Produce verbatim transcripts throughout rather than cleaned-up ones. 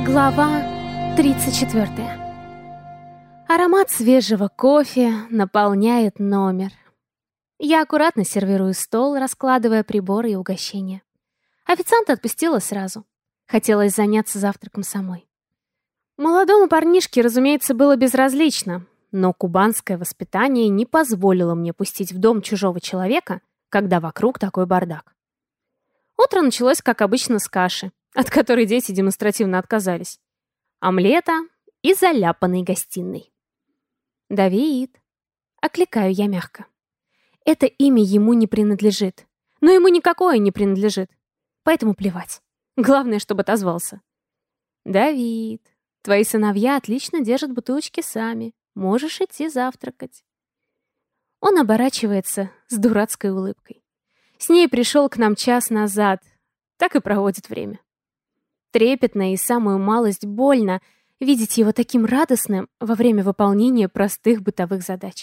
Глава тридцать четвёртая. Аромат свежего кофе наполняет номер. Я аккуратно сервирую стол, раскладывая приборы и угощения. Официанта отпустила сразу. Хотелось заняться завтраком самой. Молодому парнишке, разумеется, было безразлично, но кубанское воспитание не позволило мне пустить в дом чужого человека, когда вокруг такой бардак. Утро началось, как обычно, с каши, от которой дети демонстративно отказались, омлета и заляпанной гостиной. «Давид», — окликаю я мягко. Это имя ему не принадлежит, но ему никакое не принадлежит, поэтому плевать. Главное, чтобы отозвался. «Давид, твои сыновья отлично держат бутылочки сами, можешь идти завтракать». Он оборачивается с дурацкой улыбкой. С ней пришел к нам час назад, так и проводит время. Трепетно и самую малость больно видеть его таким радостным во время выполнения простых бытовых задач.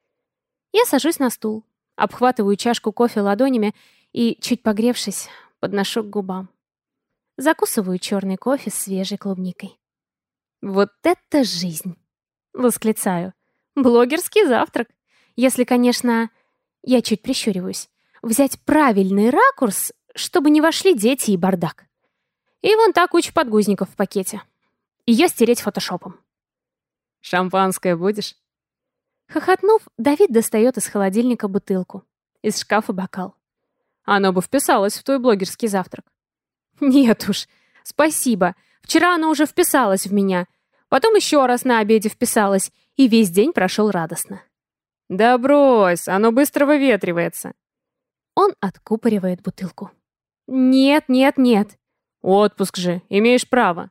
Я сажусь на стул, обхватываю чашку кофе ладонями и, чуть погревшись, подношу к губам. Закусываю черный кофе с свежей клубникой. «Вот это жизнь!» — восклицаю. «Блогерский завтрак! Если, конечно...» Я чуть прищуриваюсь. «Взять правильный ракурс, чтобы не вошли дети и бардак. И вон та куча подгузников в пакете. Ее стереть фотошопом». «Шампанское будешь?» Хохотнув, Давид достает из холодильника бутылку, из шкафа бокал. Оно бы вписалось в твой блогерский завтрак. «Нет уж, спасибо. Вчера оно уже вписалось в меня. Потом еще раз на обеде вписалось, и весь день прошел радостно». «Да брось, оно быстро выветривается». Он откупоривает бутылку. «Нет, нет, нет». «Отпуск же, имеешь право».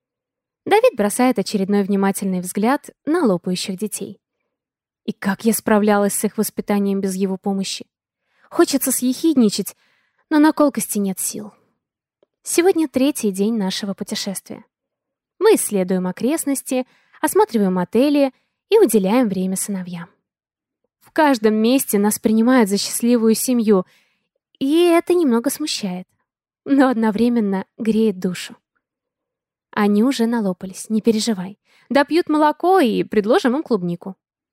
Давид бросает очередной внимательный взгляд на лопающих детей. И как я справлялась с их воспитанием без его помощи? Хочется съехидничать, но на колкости нет сил. Сегодня третий день нашего путешествия. Мы исследуем окрестности, осматриваем отели и уделяем время сыновьям. В каждом месте нас принимают за счастливую семью, и это немного смущает, но одновременно греет душу. Они уже налопались, не переживай. Допьют молоко и предложим им клубнику.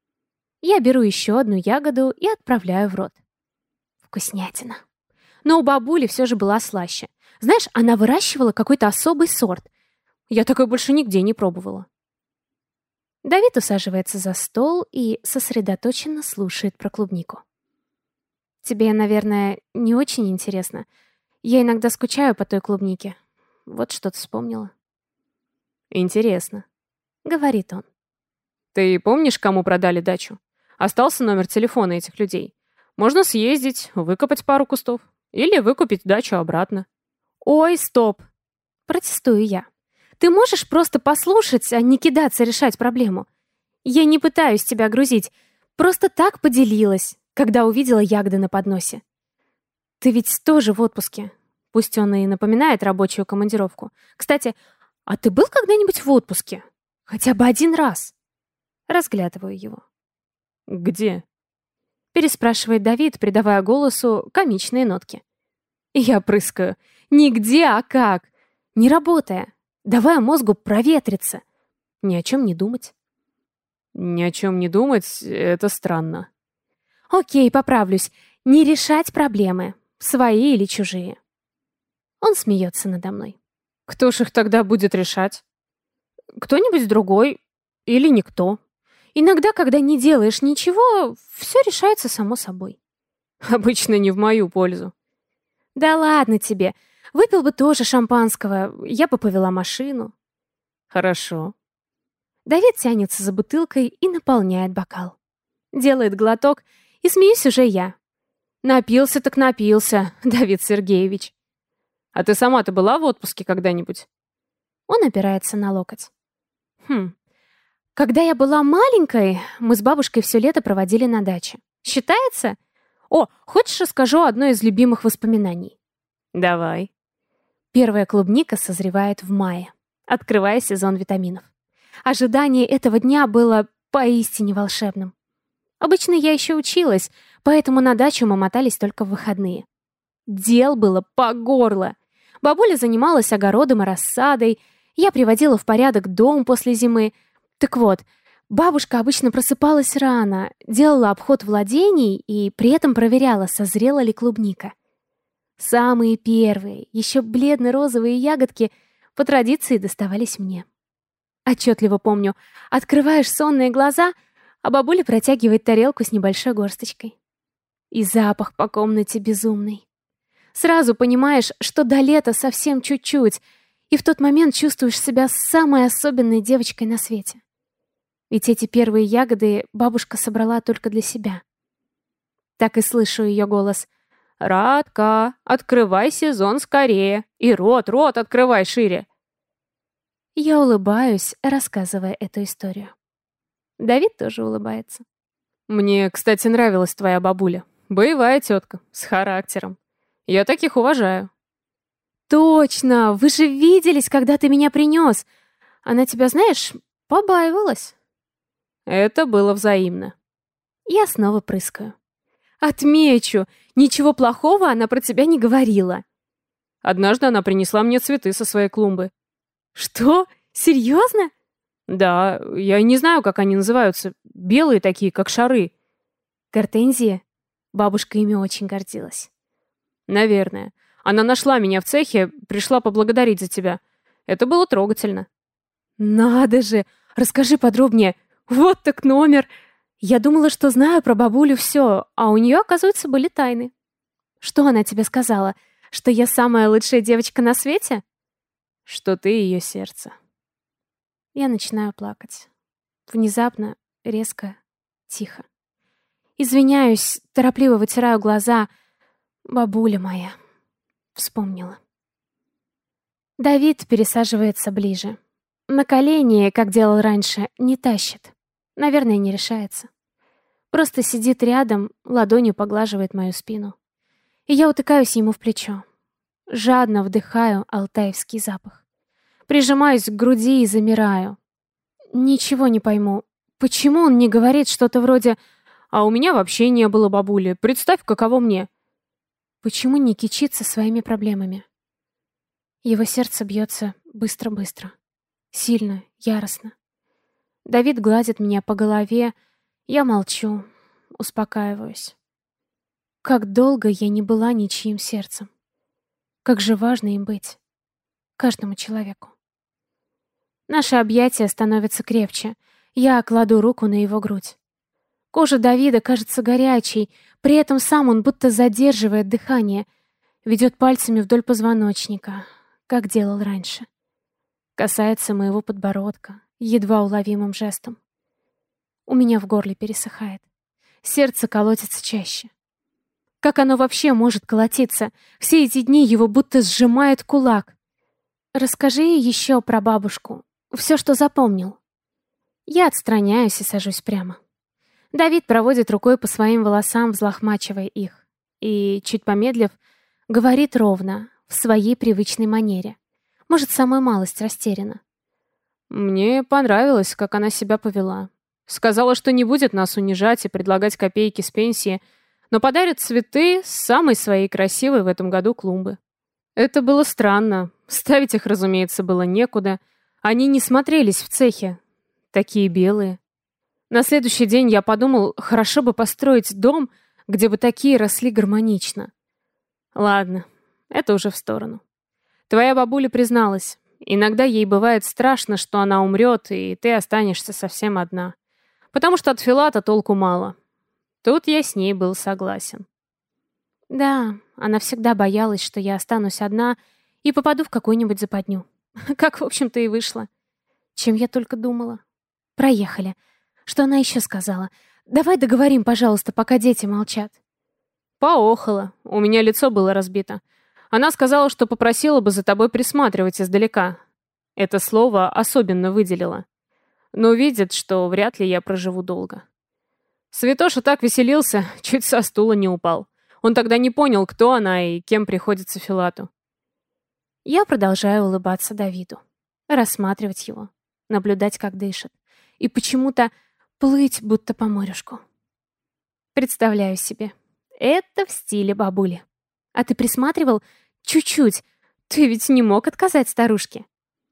Я беру еще одну ягоду и отправляю в рот. Вкуснятина. Но у бабули все же была слаще. Знаешь, она выращивала какой-то особый сорт. Я такой больше нигде не пробовала. Давид усаживается за стол и сосредоточенно слушает про клубнику. Тебе, наверное, не очень интересно. Я иногда скучаю по той клубнике. Вот что-то вспомнила. «Интересно», — говорит он. «Ты помнишь, кому продали дачу? Остался номер телефона этих людей. Можно съездить, выкопать пару кустов. Или выкупить дачу обратно». «Ой, стоп!» — протестую я. «Ты можешь просто послушать, а не кидаться решать проблему? Я не пытаюсь тебя грузить. Просто так поделилась, когда увидела ягоды на подносе. Ты ведь тоже в отпуске. Пусть он и напоминает рабочую командировку. Кстати, а ты был когда-нибудь в отпуске? Хотя бы один раз?» Разглядываю его. «Где?» — переспрашивает Давид, придавая голосу комичные нотки. Я прыскаю. «Нигде, а как? Не работая. Давай мозгу проветриться. Ни о чем не думать». «Ни о чем не думать — это странно». «Окей, поправлюсь. Не решать проблемы, свои или чужие». Он смеется надо мной. «Кто ж их тогда будет решать?» «Кто-нибудь другой. Или никто. Иногда, когда не делаешь ничего, все решается само собой». «Обычно не в мою пользу». «Да ладно тебе. Выпил бы тоже шампанского, я бы повела машину». «Хорошо». Давид тянется за бутылкой и наполняет бокал. Делает глоток, и смеюсь уже я. «Напился так напился, Давид Сергеевич». «А ты сама-то была в отпуске когда-нибудь?» Он опирается на локоть. «Хм. Когда я была маленькой, мы с бабушкой все лето проводили на даче. Считается? О, хочешь, расскажу одно из любимых воспоминаний?» «Давай». Первая клубника созревает в мае, открывая сезон витаминов. Ожидание этого дня было поистине волшебным. Обычно я еще училась, поэтому на дачу мы мотались только в выходные. Дел было по горло. Бабуля занималась огородом и рассадой, Я приводила в порядок дом после зимы. Так вот, бабушка обычно просыпалась рано, делала обход владений и при этом проверяла, созрела ли клубника. Самые первые, еще бледно-розовые ягодки по традиции доставались мне. Отчетливо помню, открываешь сонные глаза, а бабуля протягивает тарелку с небольшой горсточкой. И запах по комнате безумный. Сразу понимаешь, что до лета совсем чуть-чуть, и в тот момент чувствуешь себя самой особенной девочкой на свете. Ведь эти первые ягоды бабушка собрала только для себя. Так и слышу ее голос. «Радка, открывай сезон скорее! И рот, рот открывай шире!» Я улыбаюсь, рассказывая эту историю. Давид тоже улыбается. Мне, кстати, нравилась твоя бабуля. Боевая тетка, с характером. Я таких уважаю. Точно! Вы же виделись, когда ты меня принес. Она тебя, знаешь, побаивалась. Это было взаимно. Я снова прыскаю. Отмечу, ничего плохого она про тебя не говорила. Однажды она принесла мне цветы со своей клумбы. Что? Серьезно? Да, я не знаю, как они называются. Белые такие, как шары. Гортензия? Бабушка ими очень гордилась. Наверное. Она нашла меня в цехе, пришла поблагодарить за тебя. Это было трогательно. Надо же! Расскажи подробнее. Вот так номер. Я думала, что знаю про бабулю все, а у нее, оказывается, были тайны. Что она тебе сказала? Что я самая лучшая девочка на свете? Что ты ее сердце. Я начинаю плакать. Внезапно, резко, тихо. Извиняюсь, торопливо вытираю глаза. Бабуля моя. Вспомнила. Давид пересаживается ближе. На колени, как делал раньше, не тащит. Наверное, не решается. Просто сидит рядом, ладонью поглаживает мою спину. И я утыкаюсь ему в плечо. Жадно вдыхаю алтаевский запах. Прижимаюсь к груди и замираю. Ничего не пойму. Почему он не говорит что-то вроде «А у меня вообще не было бабули, представь, каково мне». Почему не кичится своими проблемами? Его сердце бьется быстро-быстро. Сильно, яростно. Давид гладит меня по голове. Я молчу, успокаиваюсь. Как долго я не была ничьим сердцем. Как же важно им быть. Каждому человеку. Наши объятия становятся крепче. Я кладу руку на его грудь. Кожа Давида кажется горячей, при этом сам он будто задерживает дыхание, ведет пальцами вдоль позвоночника, как делал раньше. Касается моего подбородка, едва уловимым жестом. У меня в горле пересыхает. Сердце колотится чаще. Как оно вообще может колотиться? Все эти дни его будто сжимает кулак. Расскажи еще про бабушку. Все, что запомнил. Я отстраняюсь и сажусь прямо. Давид проводит рукой по своим волосам, взлохмачивая их. И, чуть помедлив, говорит ровно, в своей привычной манере. Может, самую малость растеряна. Мне понравилось, как она себя повела. Сказала, что не будет нас унижать и предлагать копейки с пенсии, но подарит цветы с самой своей красивой в этом году клумбы. Это было странно. Ставить их, разумеется, было некуда. Они не смотрелись в цехе. Такие белые. На следующий день я подумал, хорошо бы построить дом, где бы такие росли гармонично. Ладно, это уже в сторону. Твоя бабуля призналась. Иногда ей бывает страшно, что она умрет, и ты останешься совсем одна. Потому что от Филата толку мало. Тут я с ней был согласен. Да, она всегда боялась, что я останусь одна и попаду в какую-нибудь западню. Как, в общем-то, и вышло. Чем я только думала. Проехали. Что она еще сказала? Давай договорим, пожалуйста, пока дети молчат. Поохала. У меня лицо было разбито. Она сказала, что попросила бы за тобой присматривать издалека. Это слово особенно выделила. Но видит, что вряд ли я проживу долго. Святоша так веселился, чуть со стула не упал. Он тогда не понял, кто она и кем приходится Филату. Я продолжаю улыбаться Давиду, рассматривать его, наблюдать, как дышит, и почему-то плыть, будто по морюшку. Представляю себе. Это в стиле бабули. А ты присматривал? Чуть-чуть. Ты ведь не мог отказать старушке.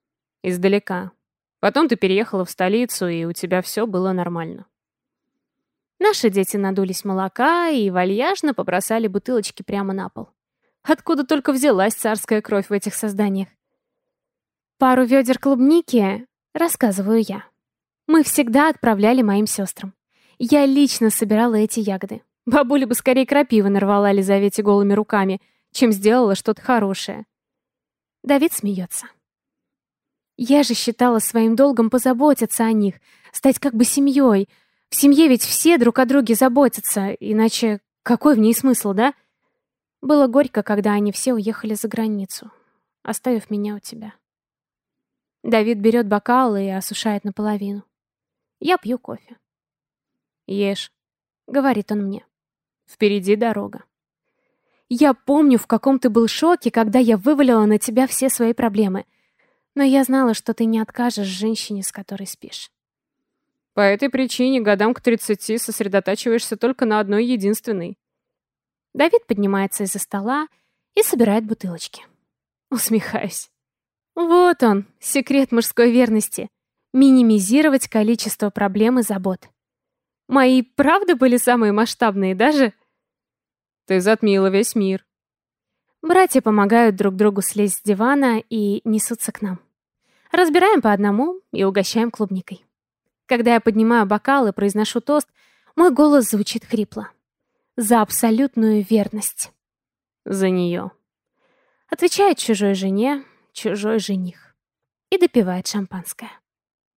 Издалека. Потом ты переехала в столицу, и у тебя все было нормально. Наши дети надулись молока и вальяжно побросали бутылочки прямо на пол. Откуда только взялась царская кровь в этих созданиях? Пару ведер клубники, рассказываю я. Мы всегда отправляли моим сестрам. Я лично собирала эти ягоды. Бабуля бы скорее крапивы нарвала Лизавете голыми руками, чем сделала что-то хорошее. Давид смеется. Я же считала своим долгом позаботиться о них, стать как бы семьей. В семье ведь все друг о друге заботятся, иначе какой в ней смысл, да? Было горько, когда они все уехали за границу, оставив меня у тебя. Давид берет бокал и осушает наполовину. Я пью кофе. «Ешь», — говорит он мне. «Впереди дорога». Я помню, в каком ты был шоке, когда я вывалила на тебя все свои проблемы. Но я знала, что ты не откажешь женщине, с которой спишь. По этой причине годам к тридцати сосредотачиваешься только на одной единственной. Давид поднимается из-за стола и собирает бутылочки. Усмехаюсь. Вот он, секрет мужской верности. Минимизировать количество проблем и забот. Мои правда были самые масштабные даже? Ты затмила весь мир. Братья помогают друг другу слезть с дивана и несутся к нам. Разбираем по одному и угощаем клубникой. Когда я поднимаю бокал и произношу тост, мой голос звучит хрипло. За абсолютную верность. За нее. Отвечает чужой жене, чужой жених. И допивает шампанское.